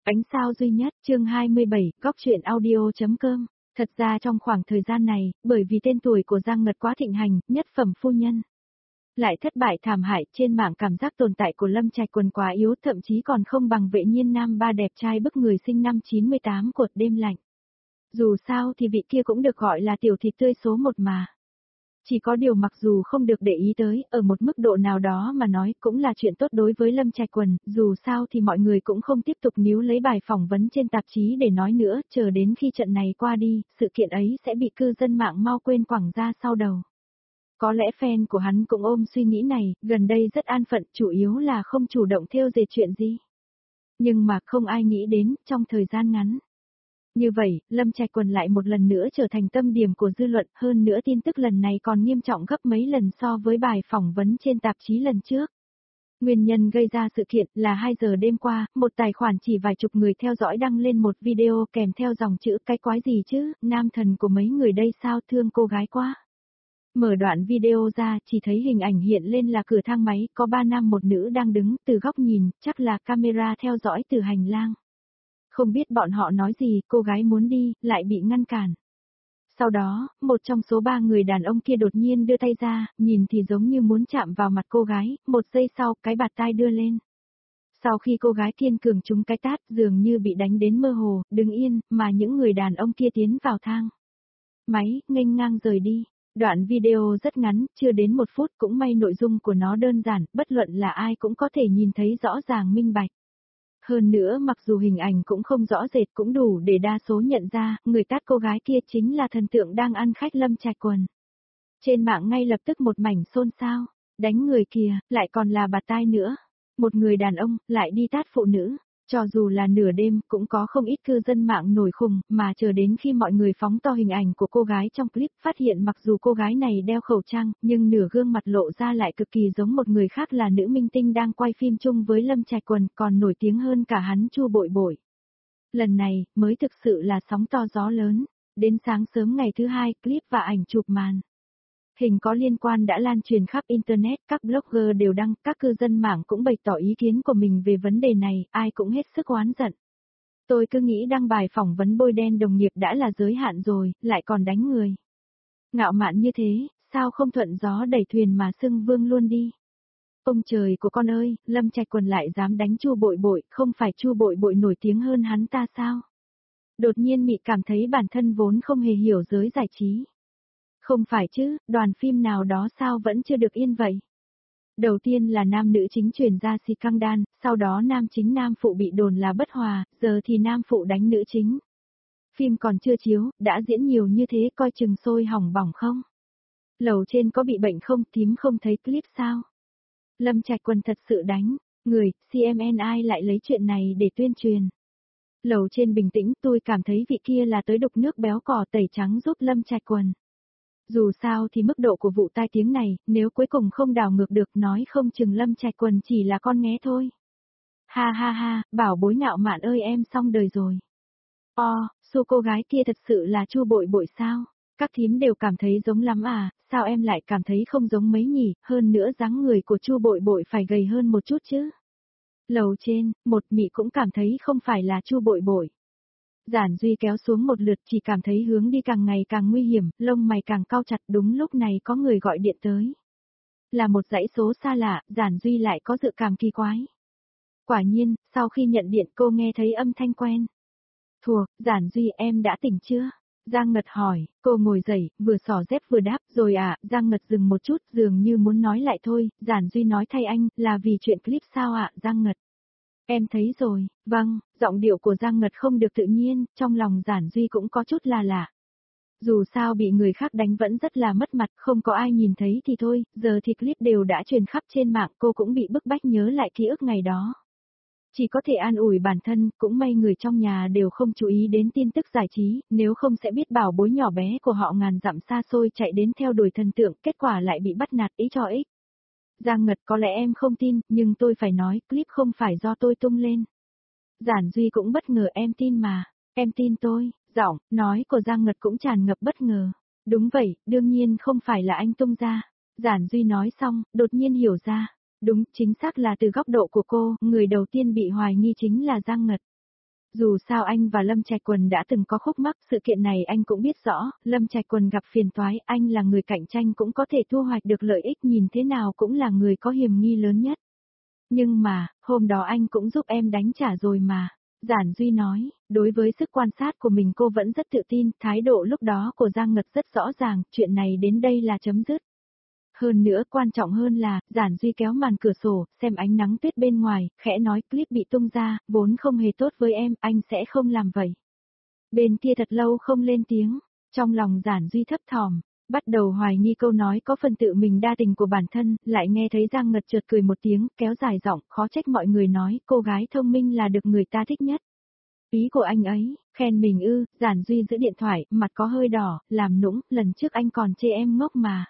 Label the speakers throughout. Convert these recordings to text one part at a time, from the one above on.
Speaker 1: Ánh sao duy nhất, chương 27, góc truyện audio.com. Thật ra trong khoảng thời gian này, bởi vì tên tuổi của Giang Ngật quá thịnh hành, nhất phẩm phu nhân lại thất bại thảm hại, trên mạng cảm giác tồn tại của Lâm Trạch Quần quá yếu, thậm chí còn không bằng Vệ Nhiên nam ba đẹp trai bức người sinh năm 98 của đêm lạnh. Dù sao thì vị kia cũng được gọi là tiểu thịt tươi số 1 mà. Chỉ có điều mặc dù không được để ý tới, ở một mức độ nào đó mà nói cũng là chuyện tốt đối với Lâm Trạch Quần, dù sao thì mọi người cũng không tiếp tục níu lấy bài phỏng vấn trên tạp chí để nói nữa, chờ đến khi trận này qua đi, sự kiện ấy sẽ bị cư dân mạng mau quên quẳng ra sau đầu. Có lẽ fan của hắn cũng ôm suy nghĩ này, gần đây rất an phận, chủ yếu là không chủ động theo dệt chuyện gì. Nhưng mà không ai nghĩ đến, trong thời gian ngắn. Như vậy, Lâm Trạch Quần lại một lần nữa trở thành tâm điểm của dư luận, hơn nữa tin tức lần này còn nghiêm trọng gấp mấy lần so với bài phỏng vấn trên tạp chí lần trước. Nguyên nhân gây ra sự kiện là 2 giờ đêm qua, một tài khoản chỉ vài chục người theo dõi đăng lên một video kèm theo dòng chữ cái quái gì chứ, nam thần của mấy người đây sao thương cô gái quá. Mở đoạn video ra, chỉ thấy hình ảnh hiện lên là cửa thang máy, có 3 nam một nữ đang đứng, từ góc nhìn, chắc là camera theo dõi từ hành lang. Không biết bọn họ nói gì, cô gái muốn đi, lại bị ngăn cản. Sau đó, một trong số 3 người đàn ông kia đột nhiên đưa tay ra, nhìn thì giống như muốn chạm vào mặt cô gái, một giây sau, cái bạt tai đưa lên. Sau khi cô gái kiên cường trúng cái tát, dường như bị đánh đến mơ hồ, đứng yên, mà những người đàn ông kia tiến vào thang máy, nghênh ngang rời đi. Đoạn video rất ngắn, chưa đến 1 phút, cũng may nội dung của nó đơn giản, bất luận là ai cũng có thể nhìn thấy rõ ràng minh bạch. Hơn nữa mặc dù hình ảnh cũng không rõ rệt cũng đủ để đa số nhận ra, người tát cô gái kia chính là thần tượng đang ăn khách Lâm Trạch Quần. Trên mạng ngay lập tức một mảnh xôn xao, đánh người kìa, lại còn là bạt tai nữa. Một người đàn ông, lại đi tát phụ nữ. Cho dù là nửa đêm, cũng có không ít cư dân mạng nổi khùng, mà chờ đến khi mọi người phóng to hình ảnh của cô gái trong clip, phát hiện mặc dù cô gái này đeo khẩu trang, nhưng nửa gương mặt lộ ra lại cực kỳ giống một người khác là nữ minh tinh đang quay phim chung với Lâm Trạch Quần, còn nổi tiếng hơn cả hắn Chu Bội Bội. Lần này, mới thực sự là sóng to gió lớn. Đến sáng sớm ngày thứ 2, clip và ảnh chụp màn hình có liên quan đã lan truyền khắp Internet, các blogger đều đăng, các cư dân mạng cũng bày tỏ ý kiến của mình về vấn đề này, ai cũng hết sức oán giận. Tôi cứ nghĩ đăng bài phỏng vấn bôi đen đồng nghiệp đã là giới hạn rồi, lại còn đánh người. Ngạo mạn như thế, sao không thuận gió đẩy thuyền mà xưng vương luôn đi. Ông trời của con ơi, Lâm Trạch Quần lại dám đánh Chu Bội Bội, không phải Chu Bội Bội nổi tiếng hơn hắn ta sao? Đột nhiên Mị cảm thấy bản thân vốn không hề hiểu giới giải trí. Không phải chứ, đoàn phim nào đó sao vẫn chưa được yên vậy? Đầu tiên là nam nữ chính truyền ra si căng đan, sau đó nam chính nam phụ bị đồn là bất hòa, giờ thì nam phụ đánh nữ chính. Phim còn chưa chiếu, đã diễn nhiều như thế coi chừng sôi hỏng bỏng không? Lầu trên có bị bệnh không, thím không thấy clip sao? Lâm Trạch Quần thật sự đánh, người, CMNI lại lấy chuyện này để tuyên truyền. Lầu trên bình tĩnh, tôi cảm thấy vị kia là tới đục nước béo cò tẩy trắng giúp Lâm Trạch Quần. Dù sao thì mức độ của vụ tai tiếng này, nếu cuối cùng không đảo ngược được nói không chừng Lâm Trạch Quần chỉ là con nghé thôi. Ha ha ha, bảo bối ngạo mạn ơi em xong đời rồi. Su cô gái kia thật sự là Chu Bội Bội sao? Các thím đều cảm thấy giống lắm à, sao em lại cảm thấy không giống mấy nhỉ, hơn nữa dáng người của Chu Bội Bội phải gầy hơn một chút chứ. Lầu trên, một Mị cũng cảm thấy không phải là Chu Bội Bội. Giản Duy kéo xuống một lượt chỉ cảm thấy hướng đi càng ngày càng nguy hiểm, lông mày càng cau chặt, đúng lúc này có người gọi điện tới. Là một dãy số xa lạ, Giản Duy lại có dự cảm kỳ quái. Quả nhiên, sau khi nhận điện cô nghe thấy âm thanh quen. Thuộc, Giản Duy em đã tỉnh chưa? Giang Ngật hỏi, cô ngồi dậy, vừa xỏ dép vừa đáp, rồi à, Giang Ngật dừng một chút, dường như muốn nói lại thôi, Giản Duy nói thay anh, là vì chuyện clip sao ạ, Giang Ngật? Em thấy rồi, vâng, giọng điệu của Giang Ngật không được tự nhiên, trong lòng Giản Duy cũng có chút là lạ. Dù sao bị người khác đánh vẫn rất là mất mặt, không có ai nhìn thấy thì thôi, giờ thì clip đều đã truyền khắp trên mạng, cô cũng bị bức bách nhớ lại ký ức ngày đó. Chỉ có thể an ủi bản thân, cũng may người trong nhà đều không chú ý đến tin tức giải trí, nếu không sẽ biết bảo bối nhỏ bé của họ ngàn dặm xa xôi chạy đến theo đuổi thần tượng, kết quả lại bị bắt nạt ý cho ích. Giang Ngật có lẽ em không tin, nhưng tôi phải nói, clip không phải do tôi tung lên. Giản Duy cũng bất ngờ em tin mà, em tin tôi, giọng, nói của Giang Ngật cũng tràn ngập bất ngờ. Đúng vậy, đương nhiên không phải là anh tung ra. Giản Duy nói xong, đột nhiên hiểu ra. Đúng, chính xác là từ góc độ của cô, người đầu tiên bị hoài nghi chính là Giang Ngật. Dù sao anh và Lâm Trạch Quần đã từng có khúc mắc, sự kiện này anh cũng biết rõ, Lâm Trạch Quần gặp phiền toái, anh là người cạnh tranh cũng có thể thu hoạch được lợi ích, nhìn thế nào cũng là người có hiểm nghi lớn nhất. Nhưng mà, hôm đó anh cũng giúp em đánh trả rồi mà. Giản Duy nói, đối với sức quan sát của mình cô vẫn rất tự tin, thái độ lúc đó của Giang Ngật rất rõ ràng, chuyện này đến đây là chấm dứt. Hơn nữa quan trọng hơn là, Giản Duy kéo màn cửa sổ, xem ánh nắng tuyết bên ngoài, khẽ nói clip bị tung ra, vốn không hề tốt với em, anh sẽ không làm vậy. Bên kia thật lâu không lên tiếng, trong lòng Giản Duy thấp thỏm, bắt đầu hoài nghi câu nói có phần tự mình đa tình của bản thân, lại nghe thấy Giang Ngật chợt cười một tiếng, kéo dài giọng, khó trách mọi người nói, cô gái thông minh là được người ta thích nhất. Ý của anh ấy, khen mình ư, Giản Duy giữ điện thoại, mặt có hơi đỏ, làm nũng, lần trước anh còn chê em ngốc mà.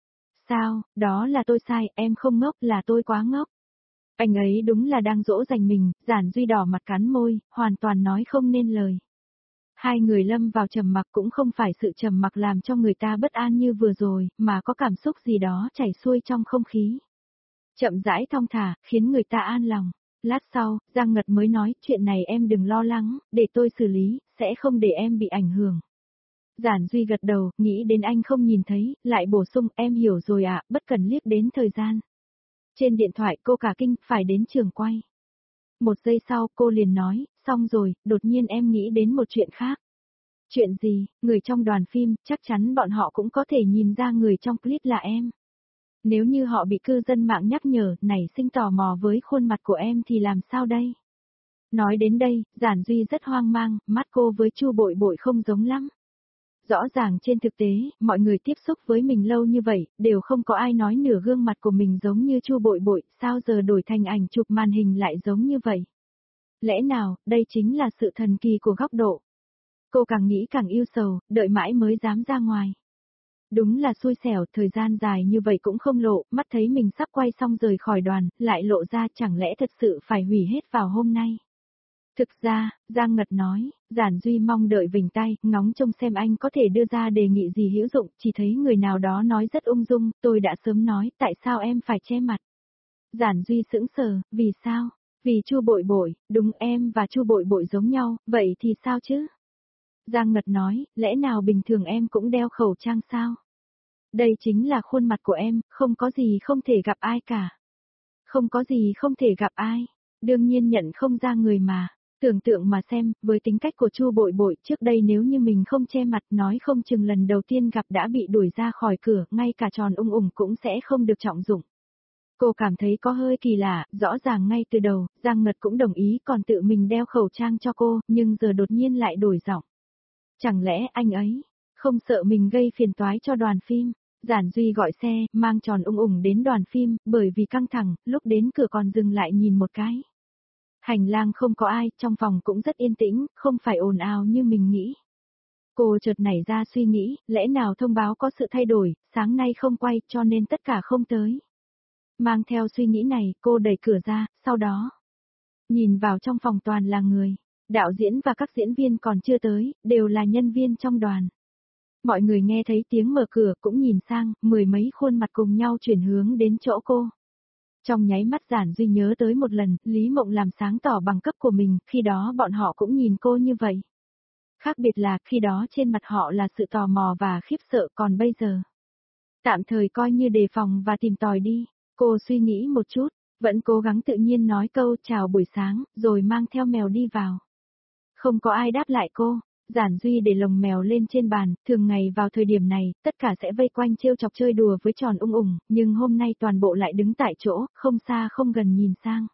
Speaker 1: Sao, đó là tôi sai, em không ngốc, là tôi quá ngốc. Anh ấy đúng là đang dỗ dành mình, Giản Duy đỏ mặt cắn môi, hoàn toàn nói không nên lời. Hai người lâm vào trầm mặc, cũng không phải sự trầm mặc làm cho người ta bất an như vừa rồi, mà có cảm xúc gì đó chảy xuôi trong không khí. Chậm rãi thong thả, khiến người ta an lòng. Lát sau, Giang Ngật mới nói, chuyện này em đừng lo lắng, để tôi xử lý, sẽ không để em bị ảnh hưởng. Giản Duy gật đầu, nghĩ đến anh không nhìn thấy, lại bổ sung, em hiểu rồi ạ, bất cần liếc đến thời gian. Trên điện thoại cô cả kinh, phải đến trường quay. Một giây sau, cô liền nói, xong rồi, đột nhiên em nghĩ đến một chuyện khác. Chuyện gì, người trong đoàn phim, chắc chắn bọn họ cũng có thể nhìn ra người trong clip là em. Nếu như họ bị cư dân mạng nhắc nhở, nảy sinh tò mò với khuôn mặt của em thì làm sao đây? Nói đến đây, Giản Duy rất hoang mang, mắt cô với Chu Bội Bội không giống lắm. Rõ ràng trên thực tế, mọi người tiếp xúc với mình lâu như vậy, đều không có ai nói nửa gương mặt của mình giống như Chu Bội Bội, sao giờ đổi thành ảnh chụp màn hình lại giống như vậy? Lẽ nào, đây chính là sự thần kỳ của góc độ? Cô càng nghĩ càng yêu sầu, đợi mãi mới dám ra ngoài. Đúng là xui xẻo, thời gian dài như vậy cũng không lộ, mắt thấy mình sắp quay xong rời khỏi đoàn, lại lộ ra, chẳng lẽ thật sự phải hủy hết vào hôm nay. Thực ra, Giang Ngật nói, Giản Duy mong đợi vểnh tay, ngóng trông xem anh có thể đưa ra đề nghị gì hữu dụng, chỉ thấy người nào đó nói rất ung dung, tôi đã sớm nói, tại sao em phải che mặt. Giản Duy sững sờ, vì sao? Vì Chu Bội Bội, đúng, em và Chu Bội Bội giống nhau, vậy thì sao chứ? Giang Ngật nói, lẽ nào bình thường em cũng đeo khẩu trang sao? Đây chính là khuôn mặt của em, không có gì không thể gặp ai cả. Không có gì không thể gặp ai, đương nhiên nhận không ra người mà. Tưởng tượng mà xem, với tính cách của Chu Bội Bội, trước đây nếu như mình không che mặt, nói không chừng lần đầu tiên gặp đã bị đuổi ra khỏi cửa, ngay cả tròn ung ủng cũng sẽ không được trọng dụng. Cô cảm thấy có hơi kỳ lạ, rõ ràng ngay từ đầu, Giang Ngật cũng đồng ý còn tự mình đeo khẩu trang cho cô, nhưng giờ đột nhiên lại đổi giọng. Chẳng lẽ anh ấy không sợ mình gây phiền toái cho đoàn phim? Giản Duy gọi xe, mang tròn ung ủng đến đoàn phim, bởi vì căng thẳng, lúc đến cửa còn dừng lại nhìn một cái. Hành lang không có ai, trong phòng cũng rất yên tĩnh, không phải ồn ào như mình nghĩ. Cô chợt nảy ra suy nghĩ, lẽ nào thông báo có sự thay đổi, sáng nay không quay cho nên tất cả không tới. Mang theo suy nghĩ này, cô đẩy cửa ra, sau đó nhìn vào trong phòng toàn là người. Đạo diễn và các diễn viên còn chưa tới, đều là nhân viên trong đoàn. Mọi người nghe thấy tiếng mở cửa cũng nhìn sang, mười mấy khuôn mặt cùng nhau chuyển hướng đến chỗ cô. Trong nháy mắt Giản Duy nhớ tới một lần, Lý Mộng làm sáng tỏ bằng cấp của mình, khi đó bọn họ cũng nhìn cô như vậy. Khác biệt là khi đó trên mặt họ là sự tò mò và khiếp sợ, còn bây giờ tạm thời coi như đề phòng và tìm tòi đi. Cô suy nghĩ một chút, vẫn cố gắng tự nhiên nói câu chào buổi sáng, rồi mang theo mèo đi vào. Không có ai đáp lại cô. Giản Duy để lồng mèo lên trên bàn, thường ngày vào thời điểm này, tất cả sẽ vây quanh trêu chọc chơi đùa với tròn ung ủng, nhưng hôm nay toàn bộ lại đứng tại chỗ, không xa không gần nhìn sang.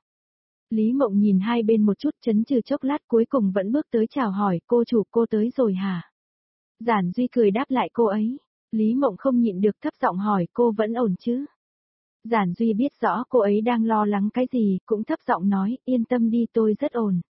Speaker 1: Lý Mộng nhìn hai bên một chút chấn chừ chốc lát cuối cùng vẫn bước tới chào hỏi, cô chủ cô tới rồi hả? Giản Duy cười đáp lại cô ấy. Lý Mộng không nhịn được thấp giọng hỏi cô vẫn ổn chứ? Giản Duy biết rõ cô ấy đang lo lắng cái gì, cũng thấp giọng nói, yên tâm đi tôi rất ổn.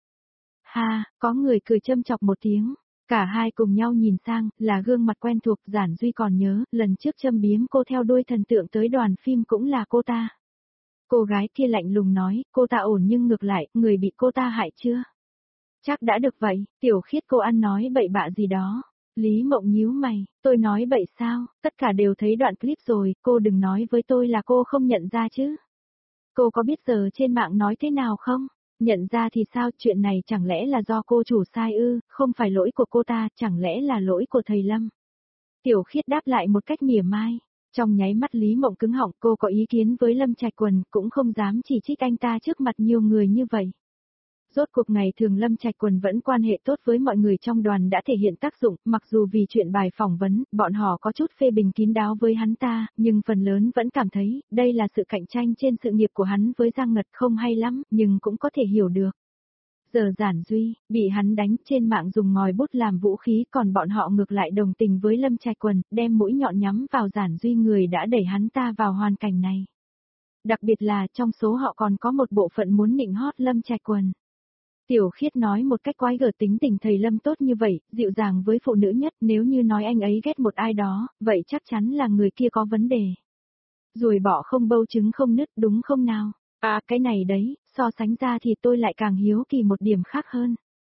Speaker 1: Ha, có người cười châm chọc một tiếng. Cả hai cùng nhau nhìn sang, là gương mặt quen thuộc. Giản Duy còn nhớ, lần trước châm biếm cô theo đuôi thần tượng tới đoàn phim cũng là cô ta. Cô gái kia lạnh lùng nói, cô ta ổn nhưng ngược lại, người bị cô ta hại chưa? Chắc đã được vậy, Tiểu Khiết cô ăn nói bậy bạ gì đó. Lý Mộng nhíu mày, tôi nói bậy sao, tất cả đều thấy đoạn clip rồi, cô đừng nói với tôi là cô không nhận ra chứ. Cô có biết giờ trên mạng nói thế nào không? Nhận ra thì sao, chuyện này chẳng lẽ là do cô chủ sai ư, không phải lỗi của cô ta, chẳng lẽ là lỗi của thầy Lâm? Tiểu Khiết đáp lại một cách mỉa mai. Trong nháy mắt Lý Mộng cứng họng, cô có ý kiến với Lâm Trạch Quần, cũng không dám chỉ trích anh ta trước mặt nhiều người như vậy. Rốt cuộc ngày thường Lâm Trạch Quần vẫn quan hệ tốt với mọi người trong đoàn đã thể hiện tác dụng, mặc dù vì chuyện bài phỏng vấn, bọn họ có chút phê bình kín đáo với hắn ta, nhưng phần lớn vẫn cảm thấy, đây là sự cạnh tranh trên sự nghiệp của hắn với Giang Ngật không hay lắm, nhưng cũng có thể hiểu được. Giờ Giản Duy, bị hắn đánh trên mạng dùng ngòi bút làm vũ khí, còn bọn họ ngược lại đồng tình với Lâm Trạch Quần, đem mũi nhọn nhắm vào Giản Duy, người đã đẩy hắn ta vào hoàn cảnh này. Đặc biệt là trong số họ còn có một bộ phận muốn nịnh hót Lâm Trạch Quần. Tiểu Khiết nói một cách quái gở, tính tình thầy Lâm tốt như vậy, dịu dàng với phụ nữ nhất, nếu như nói anh ấy ghét một ai đó, vậy chắc chắn là người kia có vấn đề. Ruồi bỏ không bâu trứng không nứt, đúng không nào? À, cái này đấy, so sánh ra thì tôi lại càng hiếu kỳ một điểm khác hơn.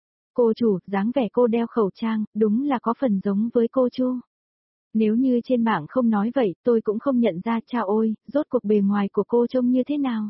Speaker 1: Cô chủ, dáng vẻ cô đeo khẩu trang, đúng là có phần giống với cô Chu. Nếu như trên mạng không nói vậy, tôi cũng không nhận ra, chao ôi, rốt cuộc bề ngoài của cô trông như thế nào.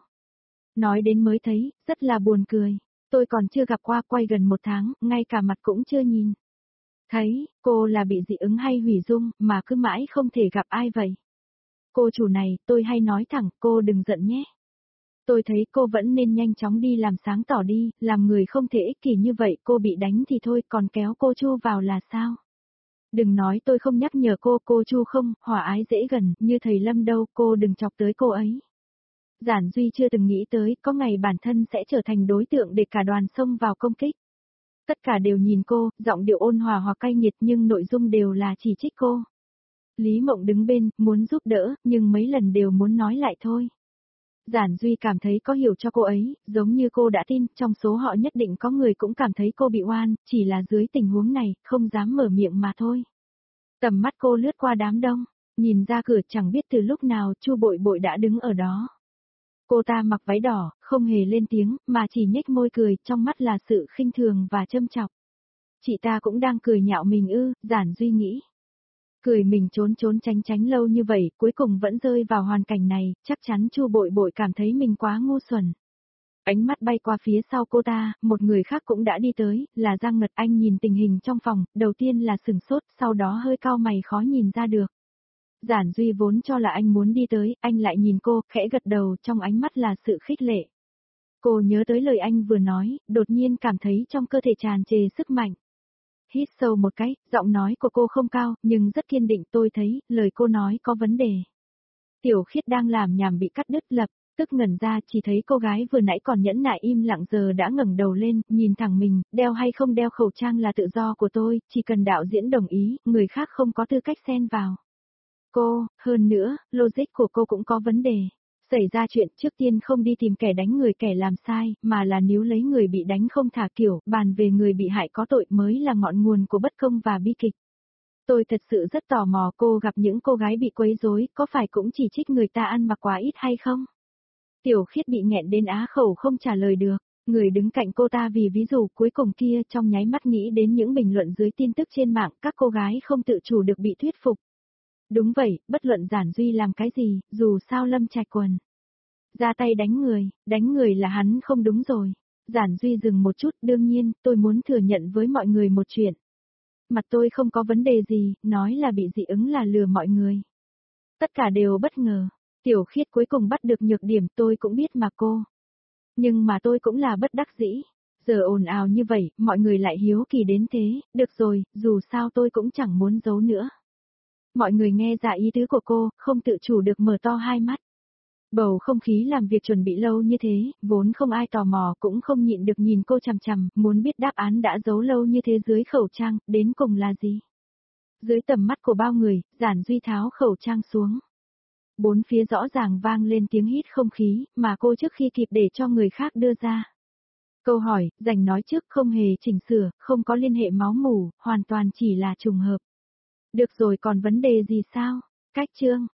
Speaker 1: Nói đến mới thấy, rất là buồn cười. Tôi còn chưa gặp qua, quay gần 1 tháng, ngay cả mặt cũng chưa nhìn. Thấy, cô là bị dị ứng hay hủy dung, mà cứ mãi không thể gặp ai vậy. Cô chủ này, tôi hay nói thẳng, cô đừng giận nhé. Tôi thấy cô vẫn nên nhanh chóng đi làm sáng tỏ đi, làm người không thể ích kỷ như vậy, cô bị đánh thì thôi, còn kéo cô Chu vào là sao? Đừng nói tôi không nhắc nhở cô Chu không, hòa ái dễ gần, như thầy Lâm đâu, cô đừng chọc tới cô ấy. Giản Duy chưa từng nghĩ tới, có ngày bản thân sẽ trở thành đối tượng để cả đoàn xông vào công kích. Tất cả đều nhìn cô, giọng điệu ôn hòa hoặc cay nghiệt nhưng nội dung đều là chỉ trích cô. Lý Mộng đứng bên, muốn giúp đỡ, nhưng mấy lần đều muốn nói lại thôi. Giản Duy cảm thấy có hiểu cho cô ấy, giống như cô đã tin, trong số họ nhất định có người cũng cảm thấy cô bị oan, chỉ là dưới tình huống này, không dám mở miệng mà thôi. Tầm mắt cô lướt qua đám đông, nhìn ra cửa chẳng biết từ lúc nào Chu Bội Bội đã đứng ở đó. Cô ta mặc váy đỏ, không hề lên tiếng, mà chỉ nhếch môi cười, trong mắt là sự khinh thường và châm chọc. Chị ta cũng đang cười nhạo mình ư, Giản Duy nghĩ. Cười mình trốn tránh tránh lâu như vậy, cuối cùng vẫn rơi vào hoàn cảnh này, chắc chắn Chu Bội Bội cảm thấy mình quá ngu xuẩn. Ánh mắt bay qua phía sau cô ta, một người khác cũng đã đi tới, là Giang Ngật. Anh nhìn tình hình trong phòng, đầu tiên là sửng sốt, sau đó hơi cau mày khó nhìn ra được. Giản Duy vốn cho là anh muốn đi tới, anh lại nhìn cô, khẽ gật đầu, trong ánh mắt là sự khích lệ. Cô nhớ tới lời anh vừa nói, đột nhiên cảm thấy trong cơ thể tràn trề sức mạnh. Hít sâu một cái, giọng nói của cô không cao, nhưng rất kiên định, tôi thấy, lời cô nói có vấn đề. Tiểu Khiết đang làm nhảm bị cắt đứt lập, tức ngẩn ra, chỉ thấy cô gái vừa nãy còn nhẫn nại im lặng giờ đã ngẩng đầu lên, nhìn thẳng mình, đeo hay không đeo khẩu trang là tự do của tôi, chỉ cần đạo diễn đồng ý, người khác không có tư cách xen vào. Cô, hơn nữa, logic của cô cũng có vấn đề. Xảy ra chuyện trước tiên không đi tìm kẻ đánh người kẻ làm sai, mà là níu lấy người bị đánh không thả kiểu, bàn về người bị hại có tội mới là ngọn nguồn của bất công và bi kịch. Tôi thật sự rất tò mò cô gặp những cô gái bị quấy rối, có phải cũng chỉ trích người ta ăn mặc quá ít hay không? Tiểu Khiết bị nghẹn đến á khẩu không trả lời được. Người đứng cạnh cô ta vì ví dụ cuối cùng kia trong nháy mắt nghĩ đến những bình luận dưới tin tức trên mạng, các cô gái không tự chủ được bị thuyết phục. Đúng vậy, bất luận Giản Duy làm cái gì, dù sao Lâm Trạch Quần ra tay đánh người là hắn không đúng rồi. Giản Duy dừng một chút, đương nhiên, tôi muốn thừa nhận với mọi người một chuyện. Mặt tôi không có vấn đề gì, nói là bị dị ứng là lừa mọi người. Tất cả đều bất ngờ. Tiểu Khiết cuối cùng bắt được nhược điểm, tôi cũng biết mà cô. Nhưng mà tôi cũng là bất đắc dĩ. Giờ ồn ào như vậy, mọi người lại hiếu kỳ đến thế, được rồi, dù sao tôi cũng chẳng muốn giấu nữa. Mọi người nghe ra ý tứ của cô, không tự chủ được mở to hai mắt. Bầu không khí làm việc chuẩn bị lâu như thế, vốn không ai tò mò cũng không nhịn được nhìn cô chằm chằm, muốn biết đáp án đã giấu lâu như thế dưới khẩu trang, đến cùng là gì. Dưới tầm mắt của bao người, Giản Duy tháo khẩu trang xuống. Bốn phía rõ ràng vang lên tiếng hít không khí, mà cô trước khi kịp để cho người khác đưa ra. Câu hỏi, dành nói trước không hề chỉnh sửa, không có liên hệ máu mủ, hoàn toàn chỉ là trùng hợp. Được rồi còn vấn đề gì sao? Cách chương.